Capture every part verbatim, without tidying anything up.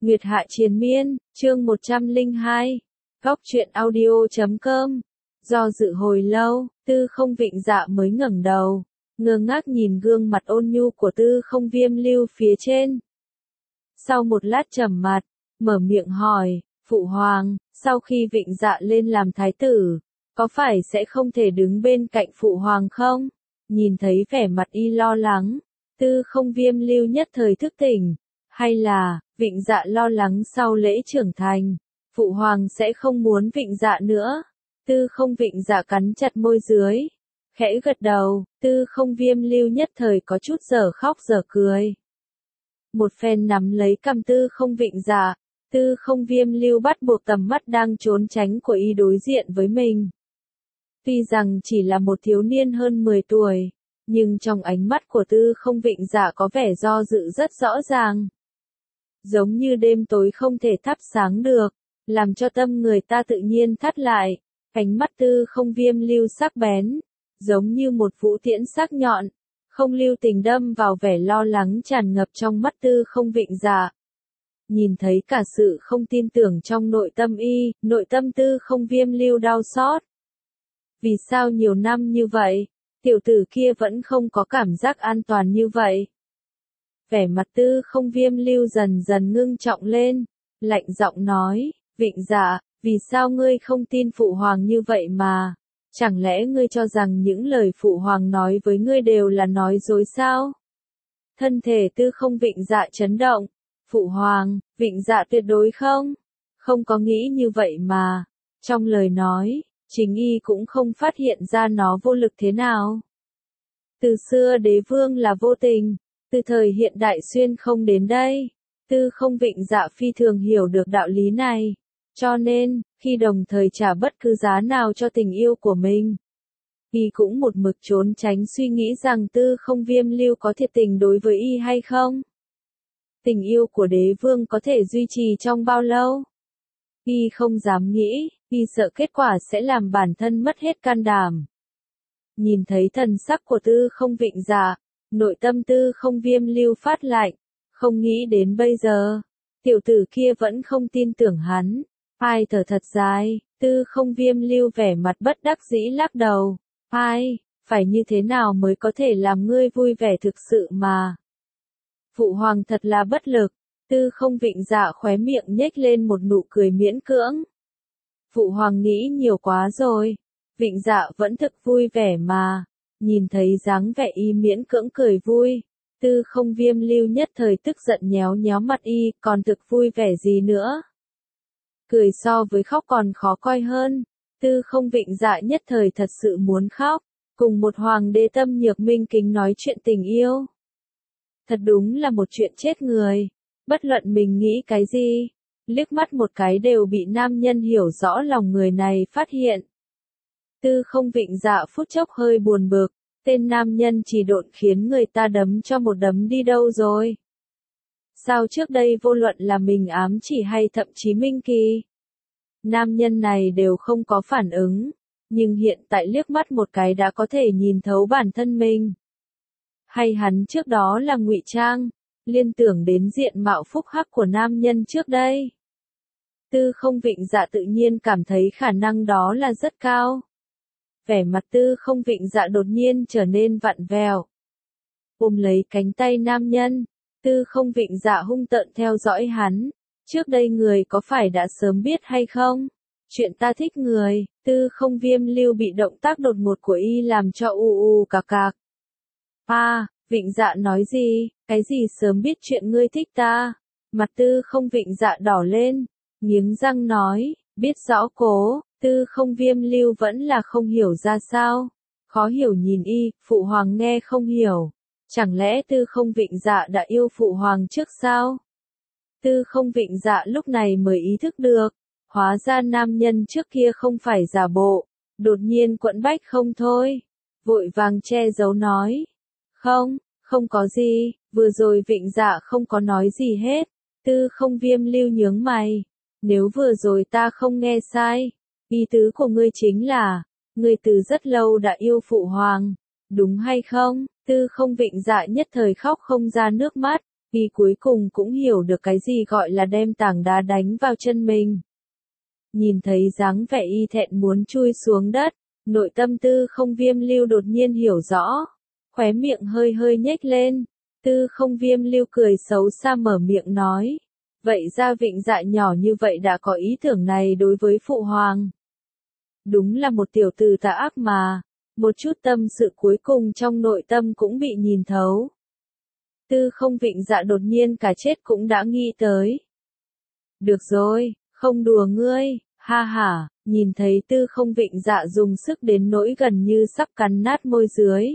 Nguyệt Hạ Triền Miên, chương một trăm lẻ hai. Góc truyện audio chấm com. Do dự hồi lâu, Tư Không Vịnh Dạ mới ngẩng đầu, ngơ ngác nhìn gương mặt ôn nhu của Tư Không Viêm Lưu phía trên. Sau một lát trầm mặt, mở miệng hỏi, Phụ Hoàng, sau khi Vịnh Dạ lên làm thái tử, có phải sẽ không thể đứng bên cạnh Phụ Hoàng không? Nhìn thấy vẻ mặt y lo lắng, Tư Không Viêm Lưu nhất thời thức tỉnh. Hay là, Vịnh Dạ lo lắng sau lễ trưởng thành, Phụ Hoàng sẽ không muốn Vịnh Dạ nữa. Tư Không Vịnh Dạ cắn chặt môi dưới, khẽ gật đầu, Tư Không Viêm Lưu nhất thời có chút dở khóc dở cười. Một phen nắm lấy cằm Tư Không Vịnh Dạ, Tư Không Viêm Lưu bắt buộc tầm mắt đang trốn tránh của y đối diện với mình. Tuy rằng chỉ là một thiếu niên hơn mười tuổi, nhưng trong ánh mắt của Tư Không Vịnh Dạ có vẻ do dự rất rõ ràng. Giống như đêm tối không thể thắp sáng được, làm cho tâm người ta tự nhiên thắt lại. Ánh mắt Tư Không Viêm Lưu sắc bén, giống như một vũ tiễn sắc nhọn, không lưu tình đâm vào vẻ lo lắng tràn ngập trong mắt Tư Không Vịnh Dạ. Nhìn thấy cả sự không tin tưởng trong nội tâm y, nội tâm Tư Không Viêm Lưu đau xót. Vì sao nhiều năm như vậy, tiểu tử kia vẫn không có cảm giác an toàn như vậy? Vẻ mặt Tư Không Viêm Lưu dần dần ngưng trọng lên, lạnh giọng nói, Vịnh Dạ, vì sao ngươi không tin Phụ Hoàng như vậy mà? Chẳng lẽ ngươi cho rằng những lời Phụ Hoàng nói với ngươi đều là nói dối sao? Thân thể Tư Không Vịnh Dạ chấn động, Phụ Hoàng, Vịnh Dạ tuyệt đối không? Không có nghĩ như vậy mà. Trong lời nói, chính y cũng không phát hiện ra nó vô lực thế nào. Từ xưa đế vương là vô tình. Từ thời hiện đại xuyên không đến đây, Tư Không Vịnh Dạ phi thường hiểu được đạo lý này, cho nên, khi đồng thời trả bất cứ giá nào cho tình yêu của mình, y cũng một mực trốn tránh suy nghĩ rằng Tư Không Viêm Lưu có thiệt tình đối với y hay không. Tình yêu của đế vương có thể duy trì trong bao lâu? Y không dám nghĩ, y sợ kết quả sẽ làm bản thân mất hết can đảm. Nhìn thấy thần sắc của Tư Không Vịnh Dạ, nội tâm Tư Không Viêm Lưu phát lạnh, không nghĩ đến bây giờ, tiểu tử kia vẫn không tin tưởng hắn. Ai thở thật dài, Tư Không Viêm Lưu vẻ mặt bất đắc dĩ lắc đầu. Ai, phải như thế nào mới có thể làm ngươi vui vẻ thực sự mà? Phụ Hoàng thật là bất lực. Tư Không Vịnh Dạ khóe miệng nhếch lên một nụ cười miễn cưỡng. Phụ Hoàng nghĩ nhiều quá rồi. Vịnh Dạ vẫn thực vui vẻ mà. Nhìn thấy dáng vẻ y miễn cưỡng cười vui, Tư Không Viêm Lưu nhất thời tức giận nhéo nhéo mặt y, còn thực vui vẻ gì nữa? Cười so với khóc còn khó coi hơn. Tư Không Vịnh Dạ nhất thời thật sự muốn khóc, cùng một hoàng đế tâm nhược minh kính nói chuyện tình yêu. Thật đúng là một chuyện chết người, bất luận mình nghĩ cái gì, liếc mắt một cái đều bị nam nhân hiểu rõ lòng người này phát hiện. Tư Không Vịnh Dạ phút chốc hơi buồn bực, tên nam nhân chỉ độn khiến người ta đấm cho một đấm đi đâu rồi? Sao trước đây vô luận là mình ám chỉ hay thậm chí Minh Kỳ, nam nhân này đều không có phản ứng, nhưng hiện tại liếc mắt một cái đã có thể nhìn thấu bản thân mình. Hay hắn trước đó là ngụy trang, liên tưởng đến diện mạo phúc hắc của nam nhân trước đây? Tư Không Vịnh Dạ tự nhiên cảm thấy khả năng đó là rất cao. Vẻ mặt Tư Không Vịnh Dạ đột nhiên trở nên vặn vẹo. Ôm lấy cánh tay nam nhân, Tư Không Vịnh Dạ hung tợn theo dõi hắn. Trước đây người có phải đã sớm biết hay không? Chuyện ta thích người. Tư Không Viêm Lưu bị động tác đột ngột của y làm cho u u cạc cạc. À, Vịnh Dạ nói gì? Cái gì sớm biết chuyện ngươi thích ta? Mặt Tư Không Vịnh Dạ đỏ lên, nghiến răng nói, biết rõ cố. Tư Không Viêm Lưu vẫn là không hiểu ra sao. Khó hiểu nhìn y, Phụ Hoàng nghe không hiểu. Chẳng lẽ Tư Không Vịnh Dạ đã yêu Phụ Hoàng trước sao? Tư Không Vịnh Dạ lúc này mới ý thức được. Hóa ra nam nhân trước kia không phải giả bộ. Đột nhiên quẫn bách không thôi. Vội vàng che giấu nói. Không, không có gì. Vừa rồi Vịnh Dạ không có nói gì hết. Tư Không Viêm Lưu nhướng mày. Nếu vừa rồi ta không nghe sai, ý tứ của ngươi chính là, ngươi từ rất lâu đã yêu Phụ Hoàng, đúng hay không? Tư Không Vịnh Dạ nhất thời khóc không ra nước mắt, Y cuối cùng cũng hiểu được cái gì gọi là đem tảng đá đánh vào chân mình. Nhìn thấy dáng vẻ y thẹn muốn chui xuống đất, nội tâm Tư Không Viêm Lưu đột nhiên hiểu rõ, khóe miệng hơi hơi nhếch lên. Tư Không Viêm Lưu cười xấu xa mở miệng nói, vậy ra Vịnh Dạ nhỏ như vậy đã có ý tưởng này đối với phụ hoàng. Đúng là một tiểu tử tà ác mà, một chút tâm sự cuối cùng trong nội tâm cũng bị nhìn thấu. Tư Không Vịnh Dạ đột nhiên cả chết cũng đã nghĩ tới. Được rồi, không đùa ngươi, ha ha, nhìn thấy Tư Không Vịnh Dạ dùng sức đến nỗi gần như sắp cắn nát môi dưới.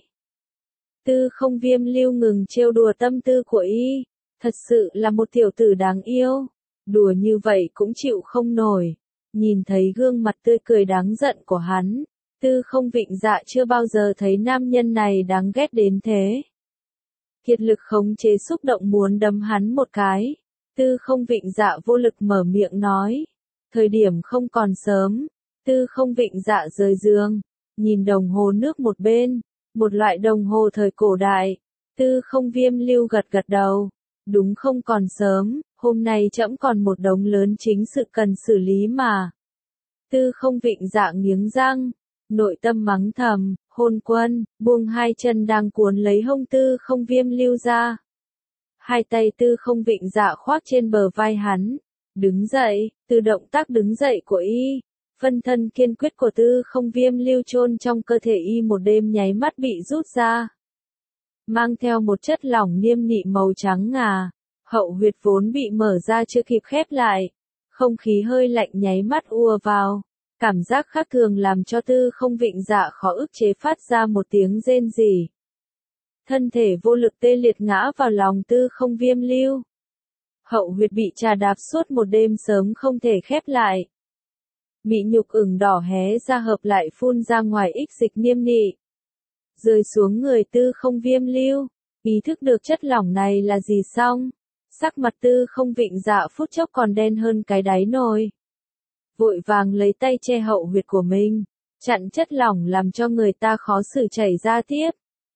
Tư Không Viêm Lưu ngừng trêu đùa tâm tư của y, thật sự là một tiểu tử đáng yêu, đùa như vậy cũng chịu không nổi. Nhìn thấy gương mặt tươi cười đáng giận của hắn, Tư Không Vịnh Dạ chưa bao giờ thấy nam nhân này đáng ghét đến thế. Kiệt lực khống chế xúc động muốn đấm hắn một cái, Tư Không Vịnh Dạ vô lực mở miệng nói, thời điểm không còn sớm. Tư Không Vịnh Dạ rời giường, nhìn đồng hồ nước một bên, một loại đồng hồ thời cổ đại. Tư Không Viêm Lưu gật gật đầu, đúng không còn sớm, hôm nay trẫm còn một đống lớn chính sự cần xử lý mà. Tư Không Vịnh Dạ nghiến răng, nội tâm mắng thầm, hôn quân, buông hai chân đang cuốn lấy hông Tư Không Viêm Lưu ra. Hai tay Tư Không Vịnh Dạ khoác trên bờ vai hắn, đứng dậy. Từ động tác đứng dậy của y, phân thân kiên quyết của Tư Không Viêm Lưu chôn trong cơ thể y một đêm nháy mắt bị rút ra. Mang theo một chất lỏng niêm nị màu trắng ngà, hậu huyệt vốn bị mở ra chưa kịp khép lại. Không khí hơi lạnh nháy mắt ùa vào, cảm giác khác thường làm cho Tư Không Vịnh Dạ khó ức chế phát ra một tiếng rên rỉ. Thân thể vô lực tê liệt ngã vào lòng Tư Không Viêm Lưu. Hậu huyệt bị trà đạp suốt một đêm sớm không thể khép lại. Mị nhục ửng đỏ hé ra hợp lại phun ra ngoài ích dịch niêm nị. Rơi xuống người Tư Không Viêm Lưu, ý thức được chất lỏng này là gì xong. Sắc mặt Tư Không Vịnh Dạ phút chốc còn đen hơn cái đáy nồi. Vội vàng lấy tay che hậu huyệt của mình, chặn chất lỏng làm cho người ta khó xử chảy ra tiếp.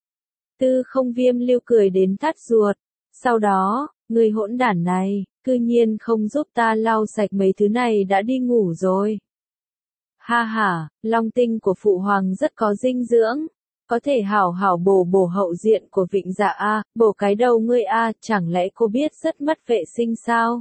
Tư Không Viêm Lưu cười đến thắt ruột, sau đó, người hỗn đản này, cư nhiên không giúp ta lau sạch mấy thứ này đã đi ngủ rồi. Ha ha, long tinh của phụ hoàng rất có dinh dưỡng, có thể hảo hảo bổ bổ hậu diện của Vịnh Dạ a, bổ cái đầu ngươi a, chẳng lẽ cô biết rất mất vệ sinh sao?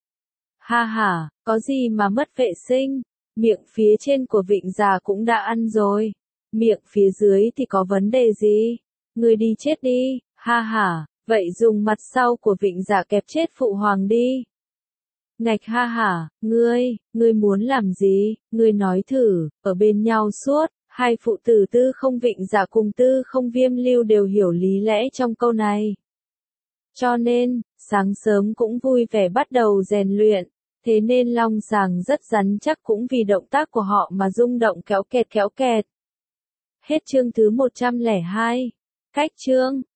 Ha ha, có gì mà mất vệ sinh, miệng phía trên của Vịnh Dạ cũng đã ăn rồi, miệng phía dưới thì có vấn đề gì? Ngươi đi chết đi, ha ha. Vậy dùng mặt sau của Vịnh Dạ kẹp chết phụ hoàng đi. Ngạch ha hả, ngươi, ngươi muốn làm gì, ngươi nói thử, ở bên nhau suốt, hai phụ tử Tư Không Vịnh Dạ cùng Tư Không Viêm Lưu đều hiểu lý lẽ trong câu này. Cho nên, sáng sớm cũng vui vẻ bắt đầu rèn luyện, thế nên long sàng rất rắn chắc cũng vì động tác của họ mà rung động kéo kẹt kéo kẹt. Hết chương thứ một trăm lẻ hai. Cách chương